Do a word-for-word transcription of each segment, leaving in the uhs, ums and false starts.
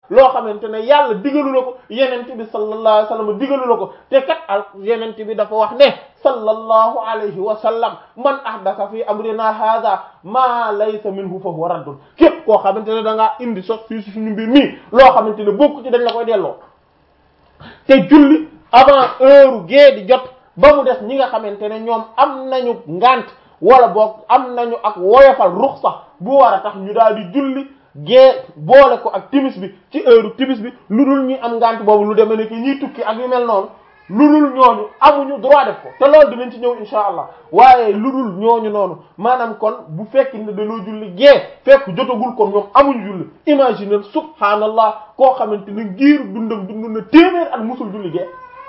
loo xamante ne yàlla digalu la ko yenente bi sallallahu alayhi wa sallam digalu la ko te kat al yenente bi dafa wax ne sallallahu alayhi wa sallam man ahdasa fi amrina hadha ma laysa minhu fa huwa raddun képp koo xamante ne da ngaa indi sos fii suñu mbir mii loo xamante ne bokku ci dañ la koy delloo te julli avant heure gée di jot ba mu des ñi nga xamante ne ñoom am nañu ngant wala boog am nañu ak woyofal ruxsa bu war a tax ñu daal di julli gée boole ko ak timis bi ci heure timis bi lu dul ñi am ngant boobu lu demee ne ki ñiy tukki ak yu mel noonu lu dul ñooñu amuñu droit def ko te loolu dinañ ci ñëw insha allah waaye lu dul ñooñu noonu maanaam kon bu fekki ne dañoo julli gée fekk jotagul kon ñoom amuñu julli imagine subhanallah koo xamante ne ngir dundam dund na téeméer at musul julli gée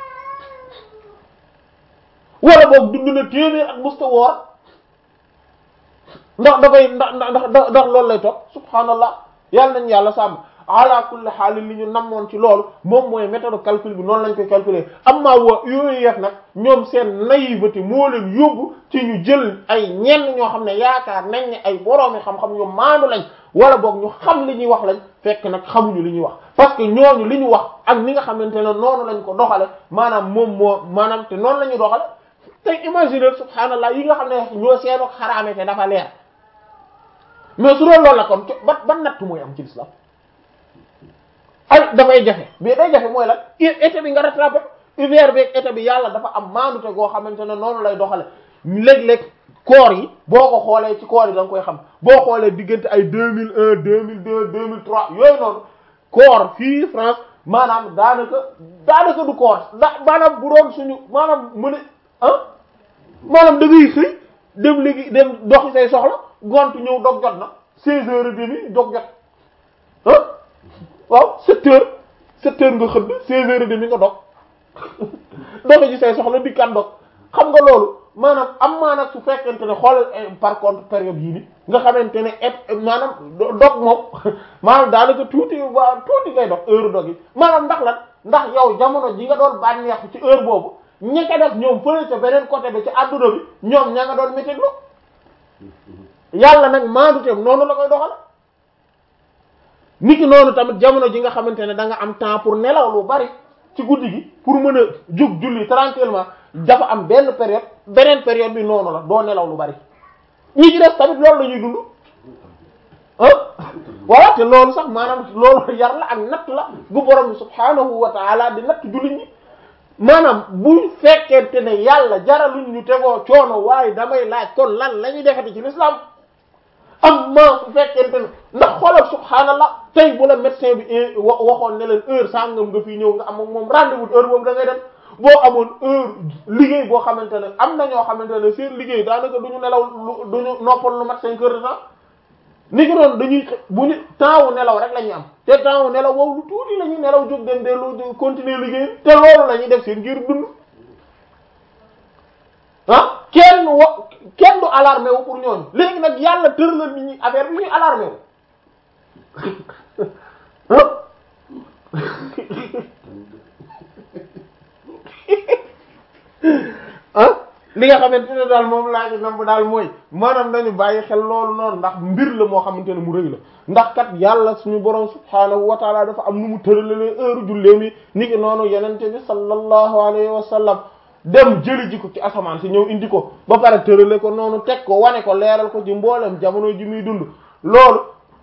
wala boog dund na téeméer at musta woor ndax dafay ndax ndax ndax loolu lay topp subhanallah yàlla nañ yàlla sàmm ala kulli xaal li ñu namoon ci loolu moom mooy méthode calcul bi noonu lañ koy calculer amma wa yooyu yef nag ñoom seen naïveté moo leen yóbbu ci ñu jël ay ñenn ñoo xam ne yaakaar nañ ne ay boroomi xam-xam ñu maandu lañ wala boog ñu xam li ñuy wax lañ fekk nag xamuñu li ñuy wax parce que ñooñu li ñu wax ak ni nga xamante ne noonu lañ ko doxale maanaam moom moo maanaam te noonu la ñu doxale tey imaginer subhanallah yi nga xam ne ñoo seen ak xaraame te dafa leer mais su doon loolu la kon ban ban nattu mooy am ci l'islam ay dafay jafe mais day jafe mooy lan été bi nga rattrapé hiver beeg été bi yàlla dafa am maandute goo xamante ne noonu lay doxale léeg-léeg koor yi boo ko xoolee ci koor yi da nga koy xam boo xoolee diggante ay deux mille un deux mille deux deux mille trois yooyu noonu koor fii France maanaam daanaka daanaka du koor ndax maanaam bu doon suñu maanaam mu ne ah maanaam da ngay xëy dem léegi dem doxi say soxla gontu ñëw dog jot na seize heures et demie dog jot ah waaw sept heures sept heures nga xëdd seize heures et demie nga dog doxi ji say soxla di kan dog xam nga loolu maanaam am maanaam su fekkente ne xoolal par contre période yii ni nga xamante ne et maanaam dog moom maanaam daanaka tuuti waa tuuti ngay dog heure dog yi maanaam ndax lan ndax yow jamono ji nga doon bànneexu ci heure boobu ñi ko def ñoom fële ca beneen côté bi ci adduna bi ñoom ña nga doon métti yàlla nag maanduteem noonu la koy doxal niki noonu tamit jamono ji nga xamante ne da nga am temps pour nelaw lu bari ci guddi gi pour mën a jug julli tranquillement dafa am benn période beneen période bi noonu la doo nelaw lu bari ñi ci def tamit loolu la ñuy dund ah voilà te loolu sax maanaam loolu yar la ak natt la bu borom subhanahu wa ta'ala di natt jullit ñi maanaam bu fekkente ne yàlla jaraluñ ñu tegoo coono waaye damay laaj kon lan la ñuy defati ci l'islam am ma su fekkente ne ndax xoolal subhaanallah tey bu la médecin bi waxoon ne leen heure sangam nga fii ñëw nga am ak moom rendez-vous heure boobu da ngay dem boo amoon heure liggéey boo xamante ne am na ñoo xamante ne seen liggéey daanaka du ñu nelaw lu du ñu noppal lu mat cinq heures de temps ni ki noonu dañuy bu ñu temps wu nelaw rek la ñuy am te temps wu nelaw boobu lu tuuti la ñuy nelaw jóg dem dellu continuer liggéey te loolu la ñuy def seen ngir dund ah kenn wa kenn du alarmé wu pour ñooñu léegi nag yàlla tëralal nit ñi affaire bi ñuy alarmé wu ah li nga xamante ne daal moom laa ci namb daal mooy maanaam nañu bàyyi xel loolu noonu ndax mbir la moo xamante ne mu rëy la ndax kat yàlla suñu borom subhaanahu wa taala dafa am nu mu tëralalee heure julleem yi ni ki noonu yenente bi sallallahu alayhi wa sallam dem jëli ji ko ci asamaan si ñëw indi ko ba pare tërale ko noonu teg ko wane ko leeral ko ci mboolem jamono ji muy dund loolu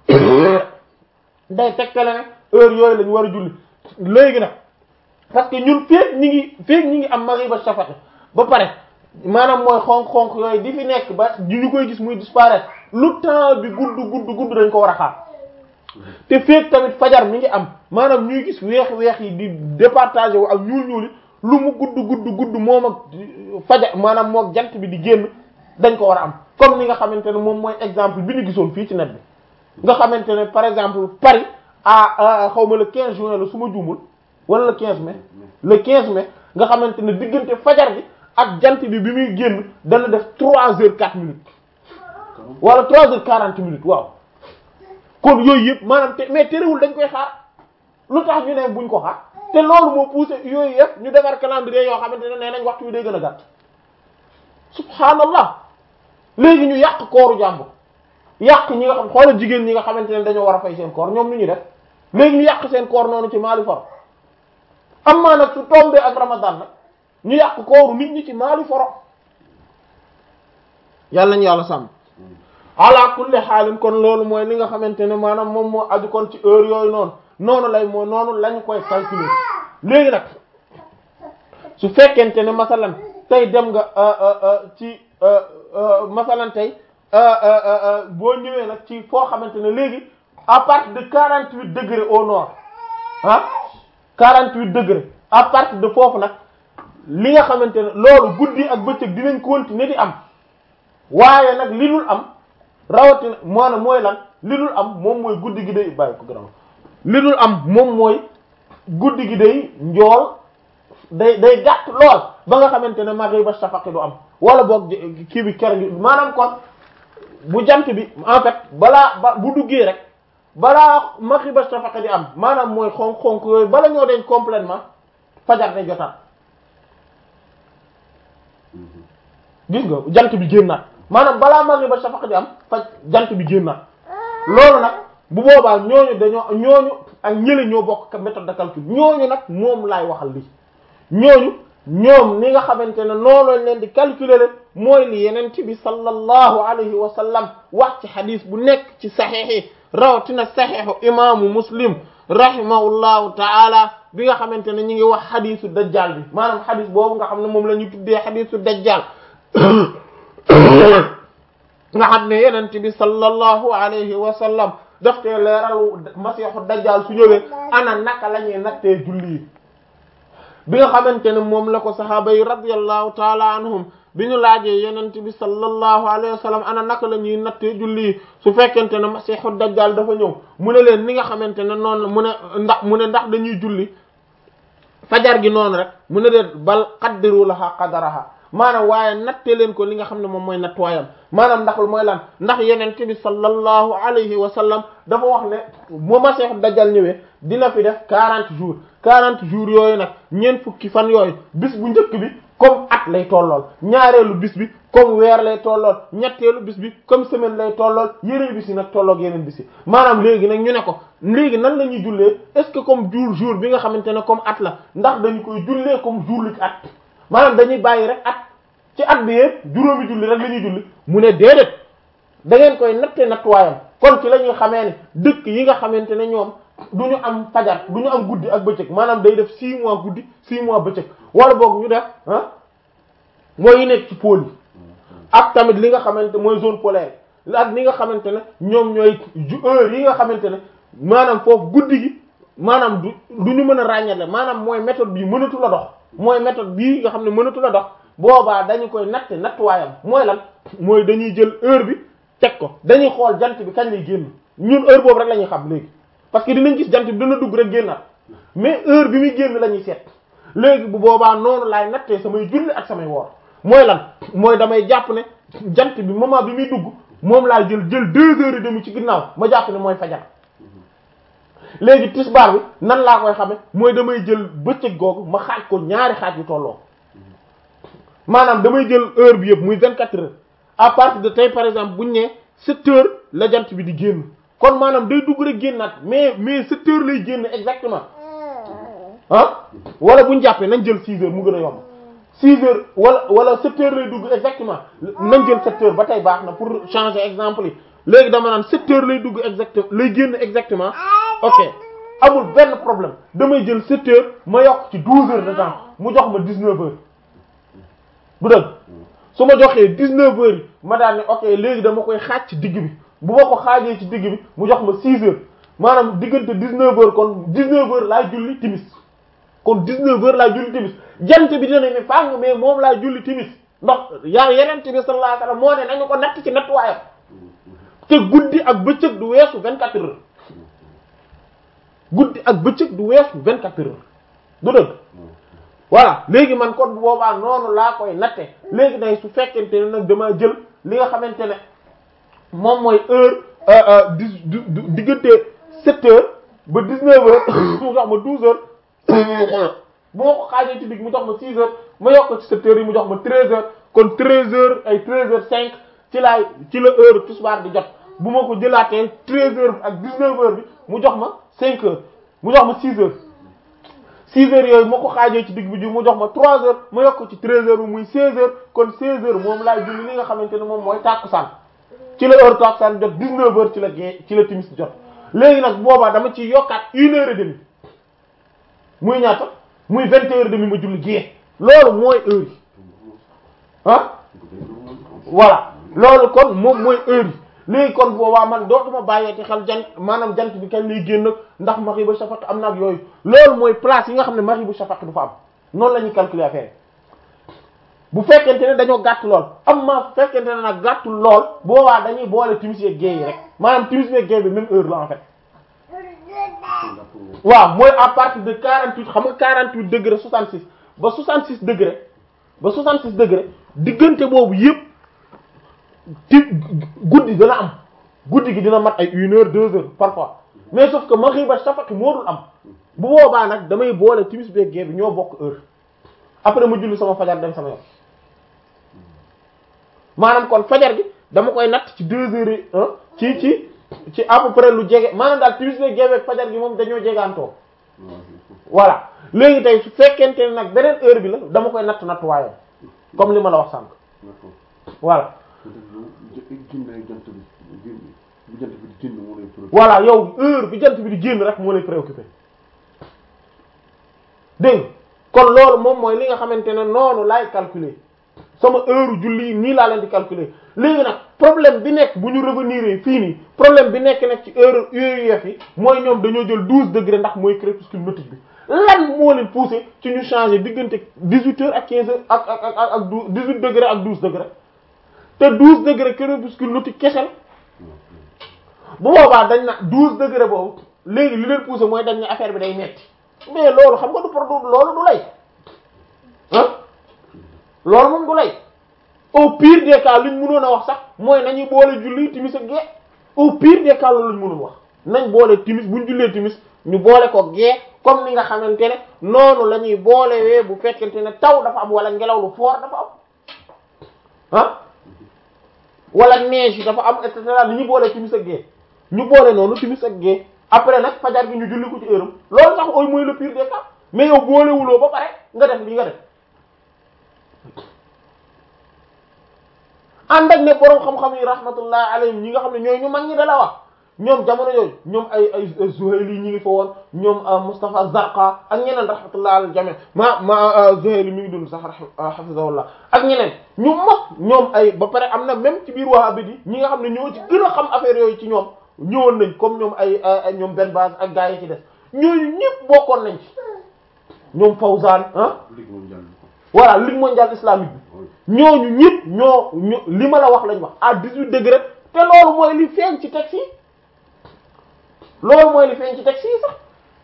day tegtale ne heure yooyu lañu war a julli léegi nag parce que ñun feek ñi ngi feek ñi ngi am maghiba shafaqi ba pare maanaam mooy xonq-xonq yooyu di fi nekk ba ñu koy gis muy disparaître lu temps bi gudd gudd gudd dañ ko war a xaar te feek tamit fajar mi ngi am maanaam ñuy gis weex-weex yi di départager wu ak ñuul ñuuli lu mu gudd gudd gudd moom ak fajar maanaam mook jant bi di génn dañ ko war a am comme ni nga xamante ne moom mooy exemple bi ñu gisoon fii ci net bi nga xamante ne par exemple Paris à xaw ma le quinze juin la su ma juumul wala le quinze mai le quinze mai nga xamante ne diggante fajar bi ak jant bi bi muy génn dana def trois heures quatre minutes wala trois heures quarante minutes waaw kon yooyu yëpp maanaam te mais terewul dañ koy xaar lu tax ñu ne buñ ko xaar te loolu moo poussé yooyu yëpp ñu defar calendrier yoo xamante ne nee nañ waxtu wi day gën a gàtt subhaanallah léegi ñu yàq kooru jàmbur yàq ñi nga xam xoolal jigéen ñi nga xamante ne dañoo war a fay seen koor ñoom nu ñu def léegi ñu yàq seen koor noonu ci maali foro am maa nag su tombé ak ramadan nag ñu yàq kooru nit ñi ci maali foro yàlla ñu yàlla sàmm ala kulli xaalin kon loolu mooy li nga xamante ne maanaam moom moo aju kon ci heure yooyu noonu noonu lay moo noonu lañu koy calculer léegi nag su fekkente ne masalan tey dem nga ci masalan tey boo ñëwee nag ci foo xamante ne léegi à partir de quarante-huit degrés au nord ah quarante-huit degrés à partir de foofu nag li nga xamante ne loolu guddi ak bëccëg dinañ continuer di am waaye nag li dul am rawatina maanaam mooy lan li dul am moom mooy guddi gi day bàyyi ko garaw li dul am moom mooy guddi gi day njool day day gàtt lool ba nga xamante ne maghrib ba shafaq du am wala boog kii bi ker gi maanaam kon bu jant bi en fait balaa ba bu duggee rek balaa maghrib ba shafaq di am maanaam mooy xonk-xonk yooyu bala ñoo deñ complètement fajar day jotaat gis nga jant bi génnaat maanaam balaa maghrib ba shafaq di am faj jant bi génnaat loolu nag bu boobaa ñooñu dañoo ñooñu ak ñële ñoo bokk méthode de calcul ñooñu nag moom laay waxal lii ñooñu ñoom ni nga xamante ne noonu lañ leen di calculer le mooy li yenent bi sallallahu alayhi wa sallam wax ci xadis bu nekk ci saxiix yi rawatina saxiixu imaamu muslim rahimahullahu taala bi nga xamante ne ñi ngi wax xadisu dajjal bi maanaam xadis boobu nga xam ne moom la ñu tuddee xadisu dajjal nga xam ne yenent bi sallallahu alayhi wa sallam daf te leeral masiixu dajjal su ñëwee ana naka la ñuy nattee julli yi bi nga xamante ne moom la ko sahaaba yi radiyallahu taala anhum bi ñu laajee yenent bi sallallahu alayhi wa sallam ana naka la ñuy nattee julli yi su fekkente ne masiixu dajjal dafa ñëw mu ne leen ni nga xamante ne noonu mu ne ndax mu ne ndax dañuy julli fajar gi noonu rek mu ne leen bal qaddiru laha qadaraha maanaam waaye natte leen ko li nga xam ne moom mooy nattuwaayam maanaam ndax mooy lan ndax yenent bi sallallahu alayhi wa sallam dafa wax ne bu masiixu dajjal ñëwee dina fi def quarante jours quarante jours yooyu nag ñeent fukki fan yooyu bis bu njëkk bi comme at lay tollool ñaareelu bis bi comme weer lay tollool ñetteelu bis bi comme semaine lay tollool yeneen bis yi nag tolloog yeneen bis yi maanaam léegi nag ñu ne ko léegi nan la ñuy jullee est-ce que comme jour jour bi nga xamante ne comme at la ndax dañu koy jullee comme jour li ci at maanaam dañuy bàyyi rek at ci at bi yëpp juróomi julli rek la ñuy julli mu ne déedéet da ngeen koy nattee nattuwaayam kon ci la ñuy xamee ne dëkk yi nga xamante ne ñoom du ñu am fajar du ñu am guddi ak bëccëg maanaam day def six mois guddi six mois bëccëg wala boog ñu def ah mooy yi nekk ci pôle yi ak tamit li nga xamante mooy zone polaire ak li nga xamante ne ñoom ñooy heure yi nga xamante ne maanaam foofu guddi gi maanaam du du ñu mën a ràññale maanaam mooy méthode bii mënatu la dox mooy méthode bii nga xam ne mënatu la dox boobaa dañu koy natte nattuwaayam mooy lan mooy dañuy jël heure bi teg ko dañuy xool jant bi kañ lay génn ñun heure boobu rek la ñuy xam léegi parce que dinañ gis jant bi dana dugg rek génnaat mais heure bi muy génn la ñuy seet léegi bu boobaa noonu laay nattee samay julli ak samay woor mooy lan mooy damay jàpp ne jant bi moment bi muy dugg moom laa jël jël deux heures et demie ci ginnaaw ma jàpp ne mooy fajar léegi tisbaar bi nan laa koy xame mooy damay jël bëccëg googu ma xaaj ko ñaari xaaj yu tolloo maanaam damay jël heure bi yëpp muy vingt-quatre heures à partir de tey par exemple buñ ne sept heures la jant bi di génn kon maanaam day dugg rek génnaat mais mais sept heures lay génn exactement ah wala buñ jàppee nañ jël six heures mu gën a yomb six heures wala wala sept heures lay dugg exactement nañ jël sept heures ba tey baax na pour changer exemple yi léegi dama naan sept heures lay dugg exactement lay génn exactement ok amul benn problème damay jël sept heures ma yokk ci douze heures de temps mu jox ma dix-neuf heures bu dëgg su ma joxee dix-neuf heures yi ma daan ne ok léegi dama koy xaaj ci digg bi bu ma ko xaajee ci digg bi mu jox ma six heures maanaam diggante dix-neuf heures kon dix-neuf heures laay julli timis kon dix-neuf heures laay julli timis jant bi dina ne fàng mais moom laay julli timis ndax yaa yeneen bi sallallahu alayhi wasallam moo ne nañu ko natt ci nattuwaayam te guddi ak bëccëg du weesu vingt-quatre heures guddi ak bëccëg du weesu vingt-quatre heures du dëgg voilà léegi man kon bu boobaa noonu laa koy natte léegi day su fekkente ne nag dama jël li nga xamante ne moom mooy heure dix diggante sept heures ba dix-neuf heures mu jox ma douze heures bu ma ko xaajee ci digg mu jox ma six heures ma yokk ko ci sept heures yi mu jox ma treize heures kon treize heures ay treize heures cinq ci laay ci la heure tisbaar di jot bu ma ko jëlaatee treize heures ak dix-neuf heures bi mu jox ma cinq heures mu jox ma six heures six heures yooyu moo ko xaajee ci digg bi ju mu jox ma trois heures ma yokk ko ci treize heures muy seize heures kon seize heures moom laay julli li nga xamante ne moom mooy tàkkusaan ci la heure tàkkusaan jot dix-neuf heures ci la gée ci la timis jot léegi nag boobaa dama ci yokkaat une heure et demie muy ñaata muy vingt heures et demie ma julli gée loolu mooy heure yi ah voilà loolu kon moom mooy heure yi léegi kon boobaa man dootuma bàyyee ci xel jant maanaam jant bi kañ lay génn ndax maghrib shafaq am na ak yooyu loolu mooy place yi nga xam ne maghrib shafaq du fa am noonu la ñuy calculer affaire bu fekkente ne dañoo gàtt lool am ma fekkente ne nag gàttul lool boobaa dañuy boole timis yeeg gée yi rek maanaam timis yeeg gée bi même heure la en fait waaw mooy à partir de quarante-huit xam nga quarante-huit degré soixante-six ba soixante-six degré ba soixante-six degré diggante boobu yépp ti guddi dana am guddi gi dina mat ay une heure deux heures parfois mais sauf que maghrib ak shafaq moo dul am bu boobaa nag damay boole timis beeg gée bi ñoo bokk heure après ma julli sama fajar dem sama yoon maanaam kon fajar gi dama koy natt ci deux heures et un ci ci ci à peu près lu jege maanaam daal timis beeg gée beeg fajar gi moom dañoo jegaantoo voilà léegi tey su fekkente ne nag beneen heure bi la dama koy natt natt waaye comme li ma la wax sànq voilà voilà yow heure bi jant bi di génn rek moo lay préoccupé dégg kon loolu moom mooy li nga xamante ne noonu laay calculer sama heure julli nii laa leen di calculer léegi nag problème bi nekk bu ñu revenir fii nii problème bi nekk nag ci heure U E F yi mooy ñoom dañoo jël douze degrés ndax mooy crépuscule nautique bi lan moo leen poussé ci ñu changer diggante dix-huit heures ak quinze heures ak ak ak ak dix-huit degrés ak douze degrés te douze degrés crépuscule nautique kese bu boobaa dañ na douze degrés boobu léegi li leen poussé mooy dañ ne affaire bi day metti mais loolu xam nga du produit loolu du lay ah loolu moom du lay au pire des cas luñ mënoon a wax sax mooy nañuy boole julli timis ak gée au pire des cas loolu luñ mënoon wax nañ boole timis buñ jullee timis ñu boole ko gée comme ni nga xamante ne noonu la ñuy boolewee bu fekkente ne taw dafa am wala ngelaw lu fort dafa am ah wala neige yi dafa am et cetera li ñu boole timis ak gée ñu boole noonu timis ak gée après nag fajar gi ñu julli ko ci heure loolu sax ooy mooy le pire des cas mais yow boolewuloo ba pare nga def li nga def ànd ak ne borom xam-xam yi rahmatullah alayhim ñi nga xam ne ñooy ñu mag ñi da la wax ñoom jamono yooyu ñoom ay ay Zuhayli ñi ngi fa woon ñoom Mustafa Zarqa ak ñeneen rahmatullah al jami ma ma Zuhayli mi ngi dund sax hafizahullah ak ñeneen ñu mag ñoom ay ba pare am na même ci biir Wahhabite yi ñi nga xam ne ñoo ci gën a xam affaire yooyu ci ñoom ñëwoon nañ comme ñoom ay ay ñoom Ben Baz ak gaa yi ci des ñooñu ñëpp bokkoon nañ ci ñoom Fawzan ah voilà ligue mondiale islamique bi ñooñu ñëpp ñoo ñoo li ma la wax lañ wax à dix-huit degrés te loolu mooy li feeñ ci texte yi loolu mooy li feeñ ci texte yi sax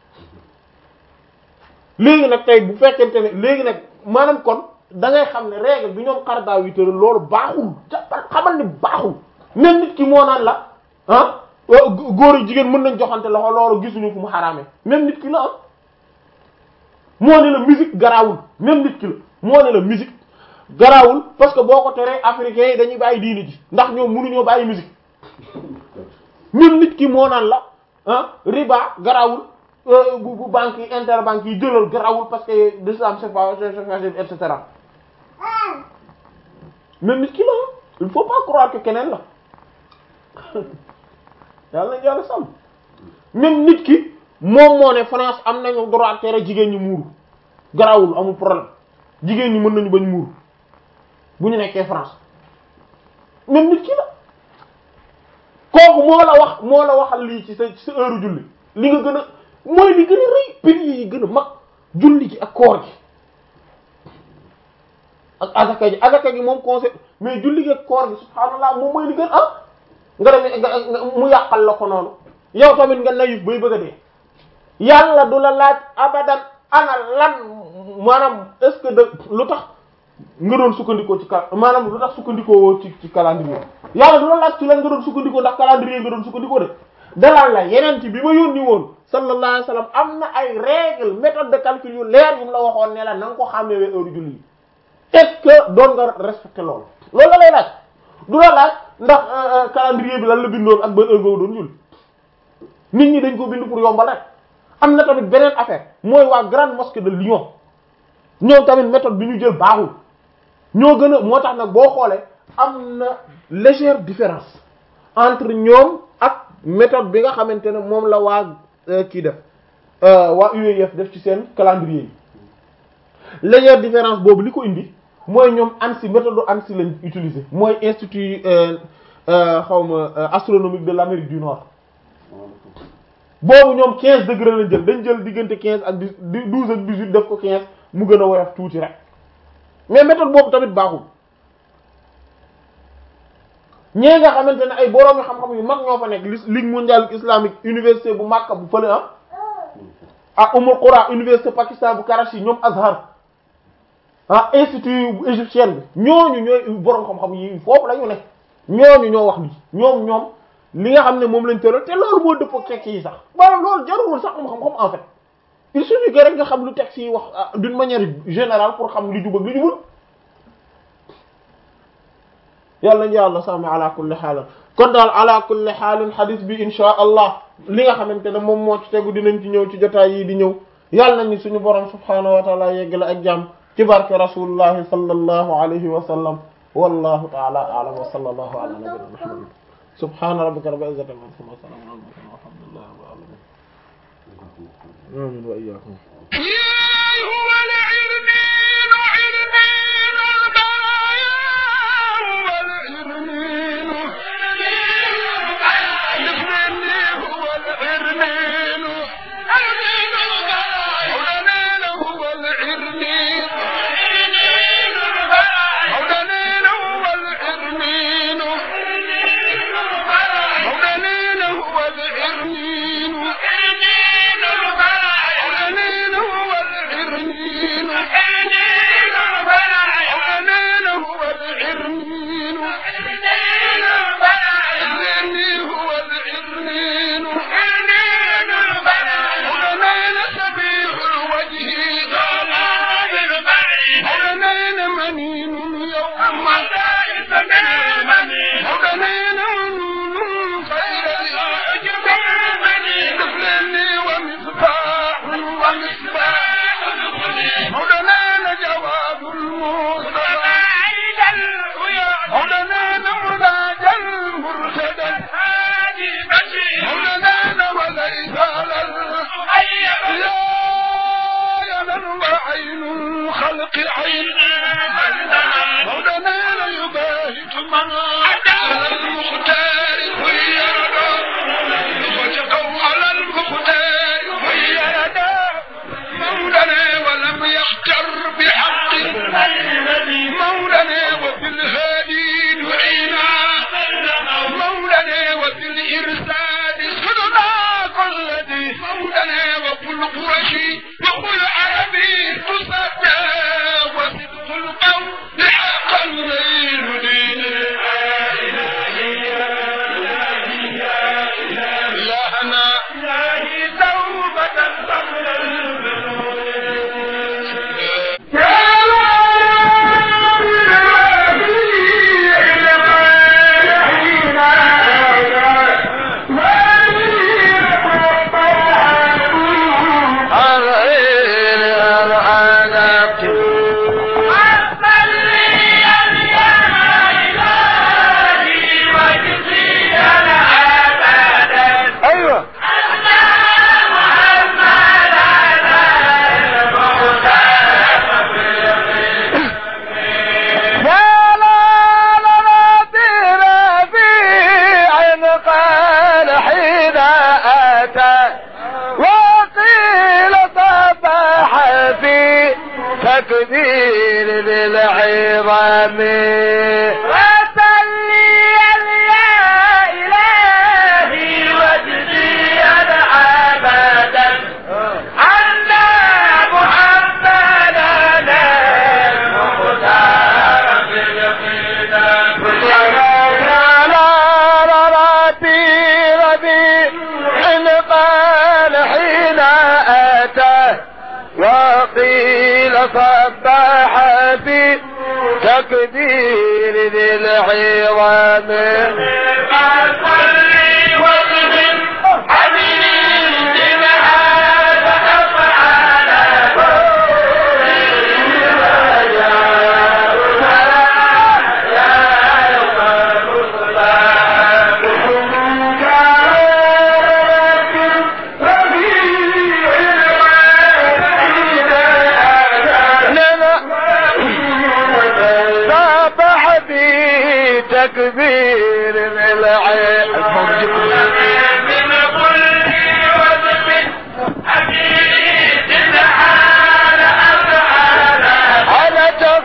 léegi nag tey bu fekkente ne léegi nag maanaam kon da ngay xam ne règle bi ñoom xardaaw yi tëral loolu baaxul jàppal xamal ni baaxul même nit ki moo naan la ah góor ak jigéen mën nañ joxante loxo loolu gisuñu fu mu xaraamee même nit ki la ah moo ne la musique garaawul même nit ki la moo ne la musique garaawul parce que boo ko teree africains yi dañuy bàyyi diini ji ndax ñoom mënuñoo bàyyi musique même nit ki moo naan la ah riba garaawul bu bu banque yi interbanque yi jëlal garaawul parce que l'islam c'est pas et cetera même nit ki la il faut pas croire que keneen la yàlla nañ yàlla sàmm même nit ki moom moo ne France am nañu droit tere jigéen ñi muuru garaawul amul problème jigéen ñi mën nañu bañ muuru bu ñu nekkee France même nit ki la kooku moo la wax moo la waxal lii ci sa ci sa heure julli li nga gën a mooy li gën a rëy piliers yi gën a mag julli gi ak koor gi ak azaka ji azaka gi moom conseil mais julli gi ak koor gi subhaanallah moom mooy li gën ah nga dem mu yàqal la ko noonu yow tamit nga nayif bay bëgg a dee yàlla du la laaj abadan ana lan maanaam est-ce que de lu tax nga doon sukkandikoo ci ka maanaam lu tax sukkandikoo ci ci calendrier yàlla du la laaj ci lan nga doon sukkandikoo ndax calendrier nga doon sukkandikoo de dalal la yeneen ci bi ma yónni woon sallallahu alayhi wasallam am na ay règle méthode de calcul yu leer yu mu la waxoon ne la na nga ko xàmmee heure julli yi est-ce que doon nga respecter loolu loolu la lay laaj du la laaj ndax calendrier bi lan la bindoon ak ban heure nga doon julli nit ñi dañ ko bind pour yombal rek am na tamit beneen affaire mooy waa grande mosquée de Lyon ñoom tamit méthode bi ñu jël baaxul ñoo gën a moo tax nag boo xoolee am na légère différence entre ñoom ak méthode bi nga xamante ne moom la waa kii def waa U E F def ci seen calendrier yi légère différence boobu li ko indi mooy ñoom ANSI méthode ANSI lañ utiliser mooy institut xaw ma astronomique de l'Amérique du Nord boobu ñoom quinze degré lañ jël dañ jël diggante quinze ak douze ak dix-huit def ko quinze mu gën a woyof tuuti rek mais méthode boobu tamit baaxul ñee nga xamante ne ay boroomi xam-xam yu mag ñoo fa nekk ligue mondiale islamique université bu Makka bu fële ah ah Ummul Qura université Pakistan bu Karachi ñoom Azhar ah institut bu égyptien bi ñooñu ñooy boroom xam-xam yi foofu la ñu ne ñooñu ñoo wax lii ñoom ñoom li nga xam ne moom lañ tëral te loolu moo dëppoo texte yi sax maanaam loolu jarul sax xam-xam en fait il suffit que rek nga xam lu texte yi wax d'une manière générale pour xam li jub ak li jubul yàlla nañu yàlla sàmm ala kulli xaal kon daal ala kulli xaalin hadith bi insha allah li nga xamante ne moom moo ci tegu dinañ ci ñëw ci jotaay yi di ñëw yàlla nañu suñu borom subhaanahu wa taala yeggale ak jàmm ci barke rasulullahi sallallahu alayhi wa sallam wallahu taala a'lam wa sallallahu ala nabiyyina muhammad subhana rabbika rabbil izzati amma yasifun wa salamun ala al-mursalin walhamdulillahi rabbil alamin amin wa iyyakum تقدير ذي العظام فصلي وسلم حبيبي تكبير بالعين من كل وصف حميد حال أفعال على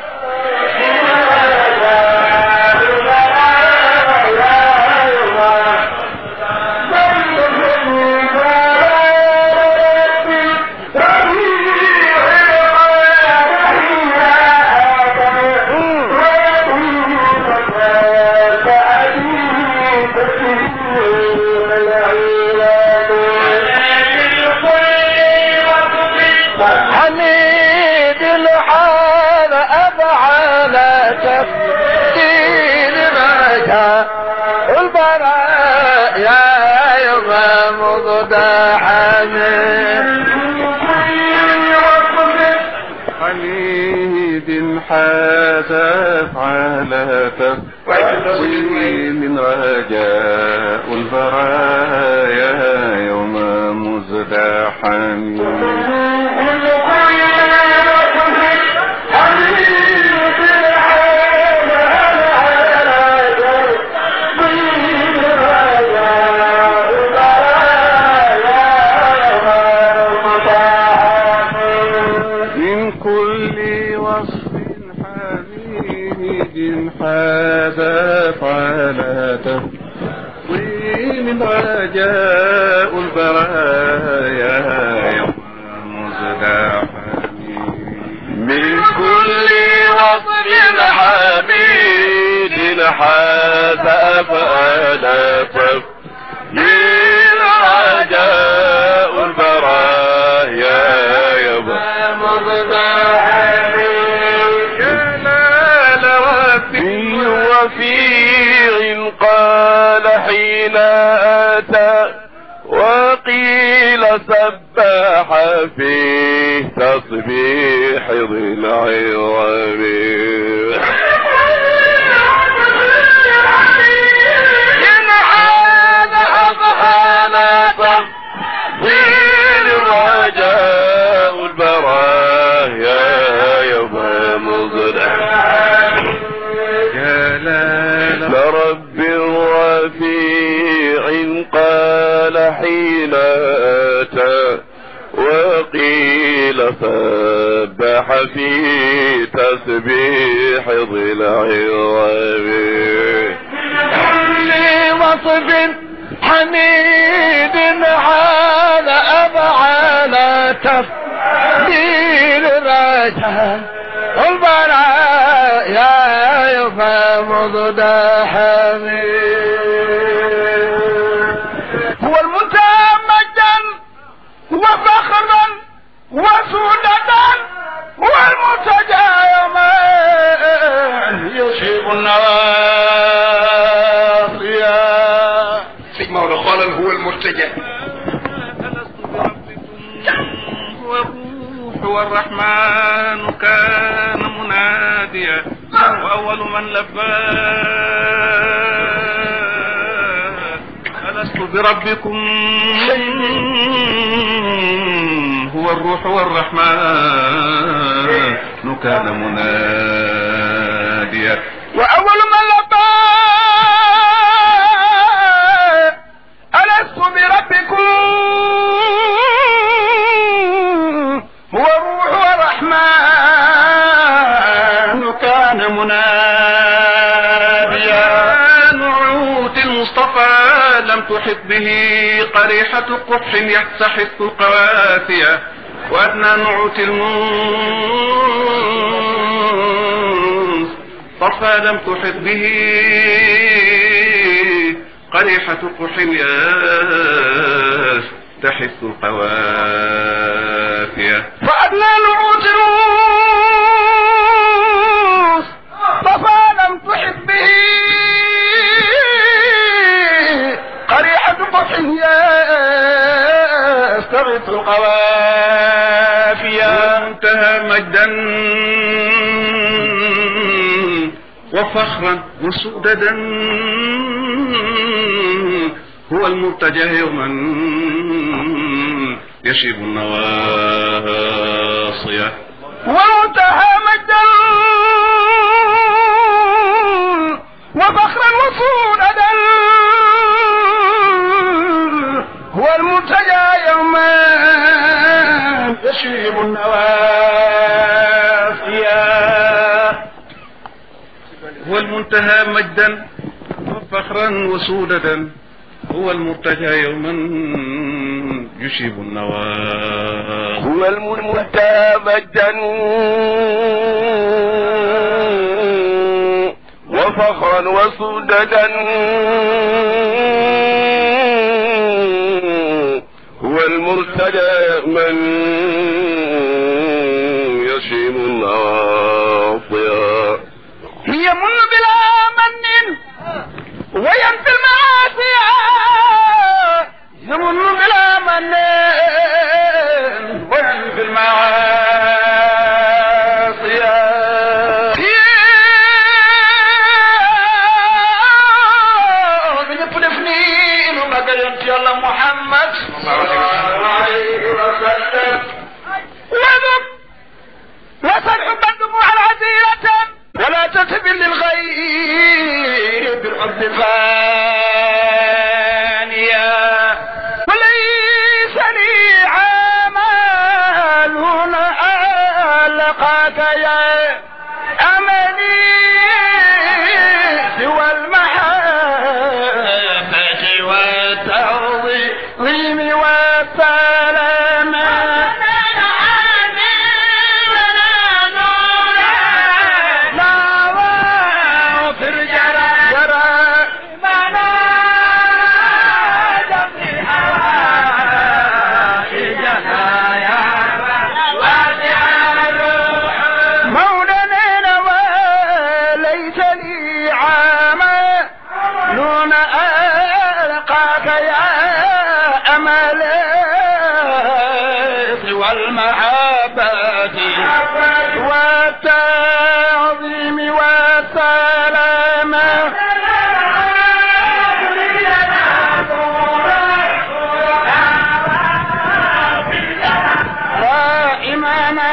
حميد الحال أفعال تفسير رجاء البراء يا يوم مضدحمين حميد حاز أفعال تفسير رجاء البرايا يوم مزدحمين حاذف على تفويم رجاء البرايا يوم مزدحمين من كل وصف حميد حاذف على تفويم رجاء البرايا يوم مزدحمين وفيع قال حين أتى وقيل سبح فيه تصبيح ذي العظام إن هذا أفعال تفضيل رجاء البرايا يوم مزدحمين لرب رفيع قال حين أتى وقيل سبح في تسبيح ذي العظام كل وصف حميد حال أفعال تفضيل رجاء البرايا يوم مزدحمين هو المنتهى مجدا وفخرا وسودة والمرتجى يوما يصيب الناس يا سيد مولا قال هو المرتجى هو الروح والرحمن كان مناديا وأول من لبى ألست بربكم هو الروح والرحمن كان مناديا وأول من لبى ألست بربكم هو الروح والرحمن كان مناديا نعوت المصطفى لم تحط به قريحة قبح يستحث القوافية وأدنى نعوت المصطفى لم تحط به قريحة قبح يستحث القوافية فأدنى نعوت المصطفى لم تحط به قريحة قبح يستغيث القوافية منتهى مجدا وفخرا وسؤددا هو المرتجى يوما يشيب النواصية ومنتهى مجدا وفخرا يشيب النوافيا هو المنتهى مجدا وفخرا وسوددا هو المرتجى يوما يشيب النوى هو المنتهى مجدا وفخرا وسوددا هو المرتجى من يشيب النواصيا يمن بلا من وينفي المعاصي يمن بلا من وينفي المعاصي من يفنفنين ومقال ينتي الله محمد صلى الله عليه وسلم وذب وصنع بالدموع العزيزة ولا تسبل للغير بالحب الفانية وليس لي عمال هنا ألقاك يا أملي سوى المحبة والتعظيم والسلام والتعظيم والسلام دائما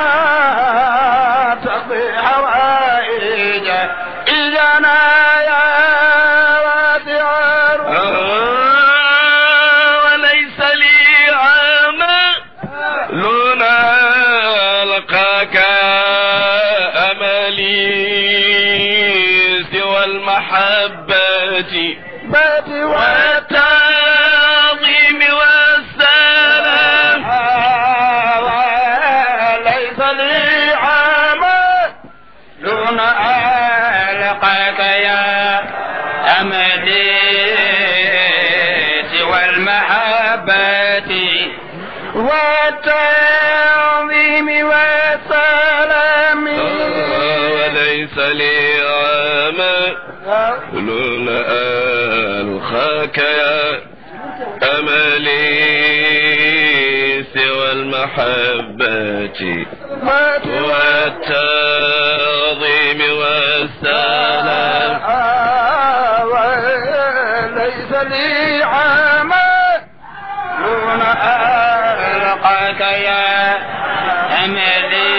تقضي حوائج إجانا يا واسع وليس لي عمل لنا لقاك أملي سوى المحبة والتعظيم والسلام ليس لي عمل لنا لقاك يا أملي سوى المحبة والتعظيم والسلام وليس لي عمل ألقاك يا أملي سوى المحبة والتعظيم والسلام وليس لي عمل ألقاك يا أملي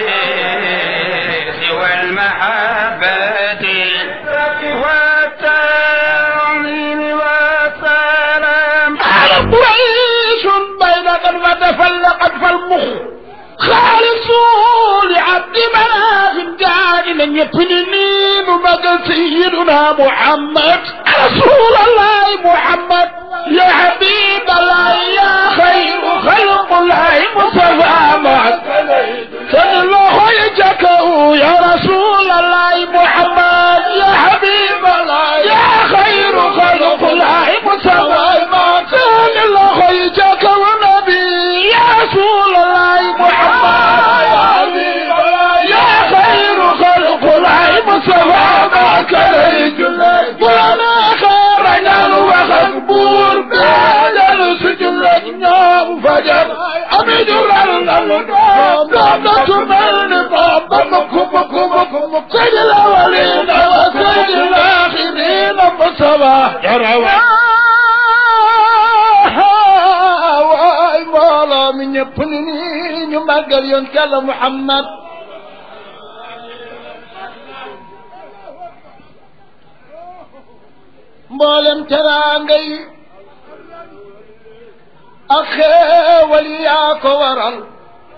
سوى المحبة والتعظيم والسلام على قريش بين قد فتفلقت فالمخ خالص لعبد مناف جاهلا يبنني بمقل سيدنا محمد رسول الله محمد يا حبيب الله يا خير خلق الله مصطفى محمد صلى الله يجاكه يا رسول الله محمد يا حبيب الله يا خير خلق الله مصطفى محمد صلى الله يجاكه النبي يا رسول الله محمد يا حبيب الله يا خير خلق الله مصطفى محمد وانا خيرنا وخبور بلال سجلك نام فجر أمي جرال النظام دامنا تمرني بابا مكو مكو مكو مكو سيد الأولين وسيد الآخرين مصطفى يا رواه واي مولا من يبنيني نمقل ينكال محمد mboolem teraanga yi ak xéewal yaa ko waral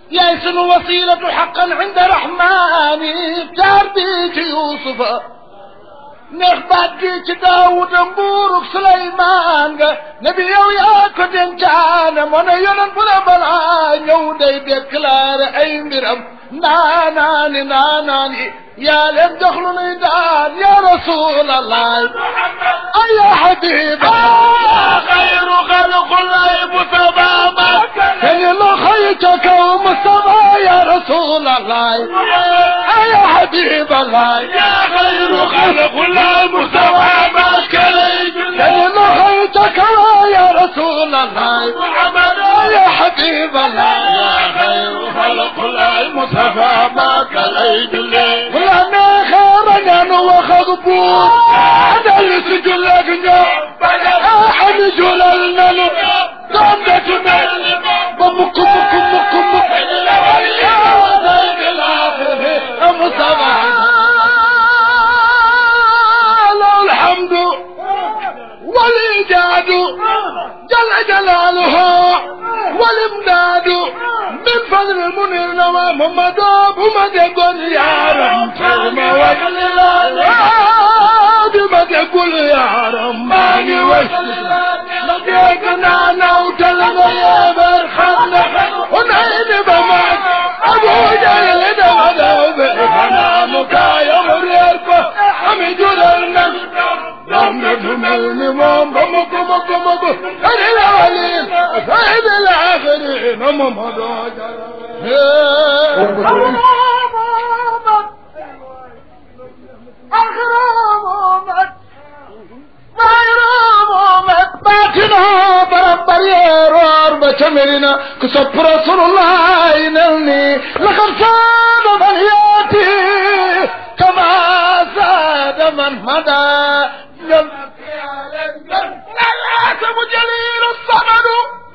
يا سن وسيلة حقا عند رحماني تربيت يوسف نخبات جيت داود مبورك سليمان نبي يو يا كدن كان من ينن بلا بلا يو داي ديكلار اي ميرم ناناني ناناني يا لم دخلوا دان يا رسول الله يا حبيب الله خير خلق الله مصطفى كان لو خيتك ومصطفى يا رسول الله يا حبيب الله يا خير خلق الله مصطفى كان لو خيتك يا رسول الله يا حبيب الله يا خير خلق الله مصطفى ما كليد الله أنا خيرنا وخضبوط هذا اللي سجل لقنا أحد جلالنا ضمتنا بمكم مكم مكم مكم له الحمد والإيجاد جل جلاله والإمداد من فضل المنير نوى محمد محمد يقول يا رب فرما وجل بما تقول يا رب ماني وجل لقيتنا نوتلنا يا برخنا ونعيد بمعك أبو جاي لدى ودى فنا مكايا مريرك حمد لنا لم ندهم المام بمكو مكو مكو أهل الأولين أهل الآخرين محمد باتنا بربر يرور بشمرنا كسب رسول الله ينلني لقد صاد من ياتي كما زاد من مدى العاتم جليل الصمد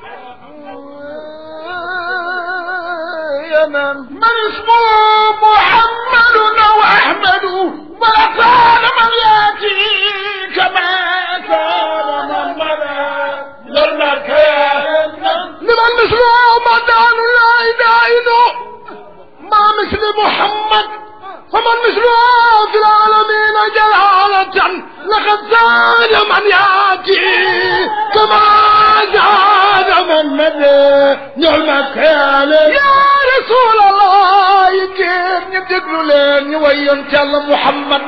من اسمه محمد او احمد وكان من ياتي كما كان من مدى للمكان لمن مثله مدان لا يداين ما مثل محمد فمن مثله في العالمين جلالة لقد زاد من ياتي كما زاد من مدى للمكان يا رسول الله يكير نبدأ لين وين كلام محمد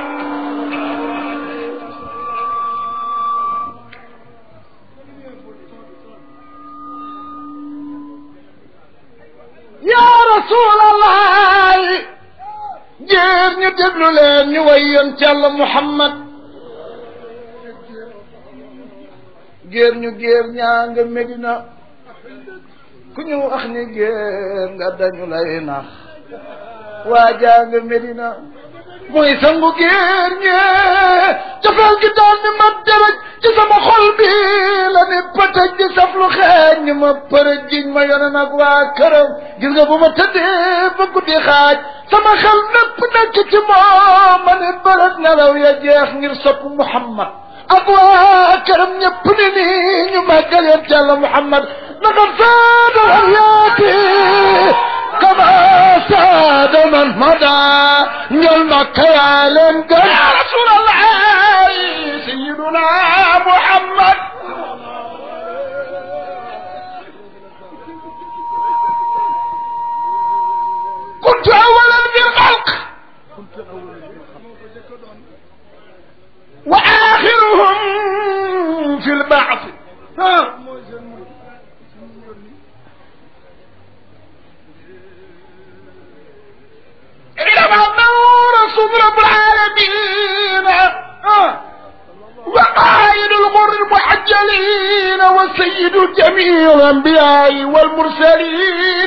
يا رسول الله جير نبدأ لين وين كلام محمد جير نجير نيانغ مدينة كنيو أخني جير غدا نلاينا واجانغ مدينة موي سانغو جير ني تفال كي دال ني ما درج ci sama xol bi la ni pataj di saflu xeeñ ni ma përëj jiñ ma yone nag waa këram gis nga bu ma tëddee ba guddi xaaj sama xel népp nekk ci moom ma ni bërëj nelaw ya jeex ngir sopp Muhammad ak waa këram ñëpp ni nii ñu màggal yéen ci Yàlla Muhammad naka saada yaati kama saada man mada ñol ma kayaa leen gën ya Rasulallah سيدنا محمد كنت أولا في الخلق وآخرهم في البعث إنما أنه رسول رب العالمين وقائد الغر المحجلين وسيد جميع الأنبياء والمرسلين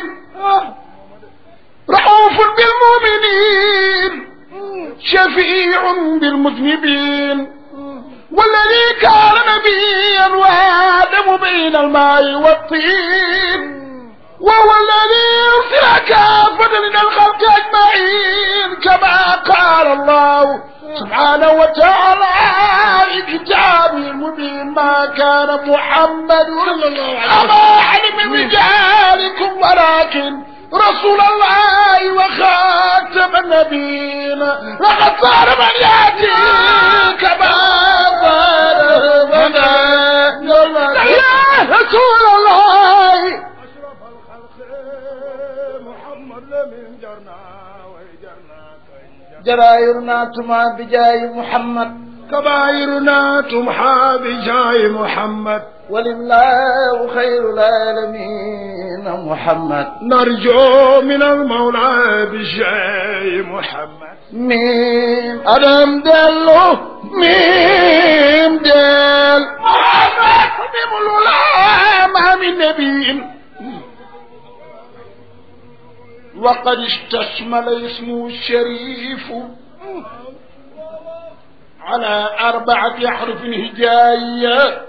رؤوف بالمؤمنين شفيع بالمذنبين والذي كان نبيا وآدم بين الماء والطين وهو الذي أرسل كافة من الخلق أجمعين كما قال الله سبحانه وتعالى في كتابه المبين ما كان محمد أبا أحد من رجالكم ولكن رسول الله وخاتم النبيين لقد صار من ياتي كما صار بدا يا رسول الله اشرف الخلق محمد لمن جرنا وجرنا جرايرنا تما بجاي محمد كبائرنا تمحى بجاي محمد ولله خير العالمين محمد نرجو من المولى بجاي محمد ميم أدم دلو ميم دل محمد ميم العلماء من نبي وقد استشمل اسمه الشريف على أربعة أحرف هجائية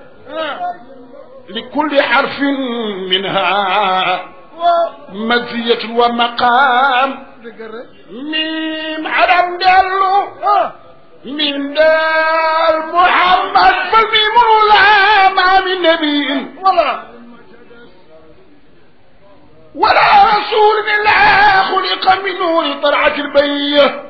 لكل حرف منها مزية ومقام ميم عدم دلو من دال محمد فالميم الأولى مع من نبي ولا رسول إلا خلق من نور طلعة البية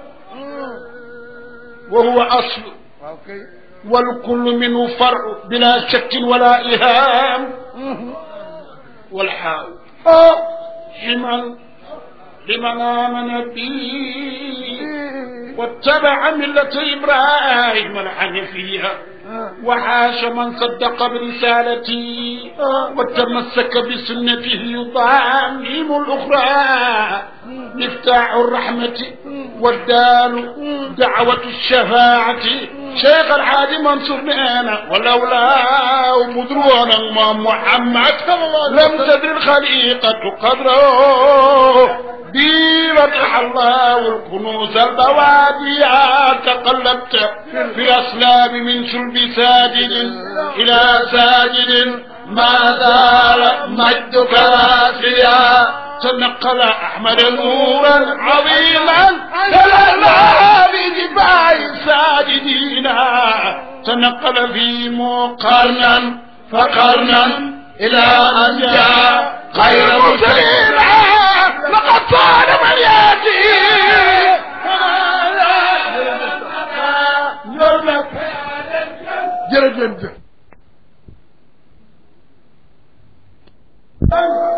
وهو أصل والكل منه فرع بلا شك ولا إهام والحال لمن لمن آمن به واتبع ملة إبراهيم الحنيفية وحاش من صدق برسالتي وتمسك بسنته يطعم الأخرى مفتاح الرحمة والدال دعوة الشفاعة شيخ الحاج منصور نانا ولولا مدرون ما محمد لم تدر الخليقة قدره بفتح الله الكنوز البوادي تقلبت في الأسلاب من سلب ساجد إلى ساجد ما زال مجدك راسيا تنقل أحمد نورا عظيما تلالى بجباه الساجدين تنقل في قرنا فقرنا إلى أن جاء خير مرسلين لقد صار من ياتي جرجنت